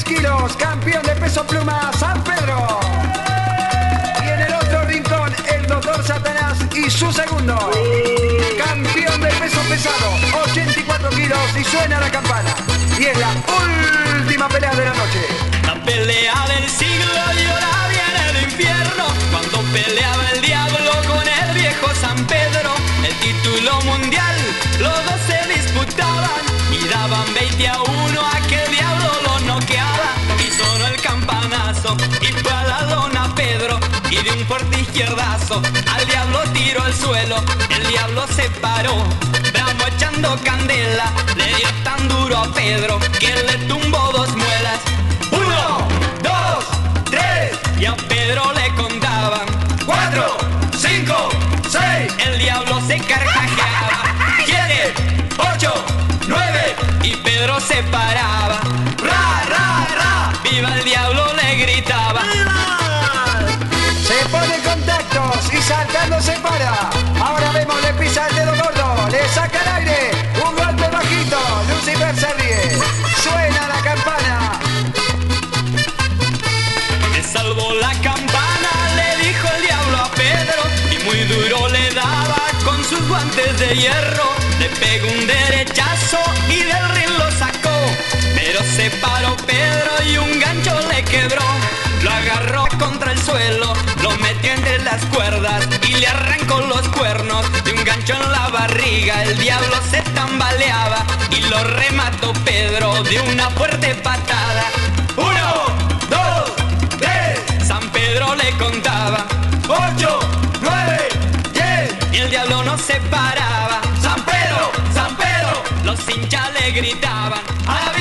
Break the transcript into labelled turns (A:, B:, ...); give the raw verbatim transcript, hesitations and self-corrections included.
A: diez kilos, campeón de peso pluma, San Pedro. Y en el otro rincón, el doctor Satanás y su segundo. Campeón de peso pesado, ochenta y cuatro kilos, y suena la campana. Y es la última pelea de la noche.
B: La pelea del siglo yo la vi en el infierno, cuando peleaba el diablo con el viejo San Pedro. El título mundial, los dos se disputaban y daban veinte a uno a que el diablo lo noqueaba. Y sonó el campanazo y fue a la lona Pedro, y de un fuerte izquierdazo al diablo tiró al suelo. El diablo se paró, bravo echando candela, le dio tan duro a Pedro que le tumbó dos muelas. Uno, dos, tres, y a Pedro le contaban cuatro, cinco, seis. El diablo se carcajeaba. Siete, ocho, nueve, y Pedro se paraba. Ra, ra, ra, viva el diablo le gritaba.
A: Se pone contactos y saltando se para. Ahora vemos, le pisa el dedo gordo, le saca el aire, un golpe bajito, Lucifer se ríe. Suena la campana.
B: Me salvó la campana, le dijo el diablo a Pedro, y muy duro le daba con sus guantes de hierro. Le pegó un derechazo y del ring lo sacó, pero se paró Pedro y un gancho le quebró. Lo agarró contra el suelo, lo metió entre las cuerdas y le arrancó los cuernos de un gancho en la barriga. El diablo se tambaleaba y lo remató Pedro de una fuerte patada. Uno, dos, tres, San Pedro le contaba. Ocho, nueve, diez, y el diablo no se paraba. San Pedro, San Pedro, los hinchas le gritaban.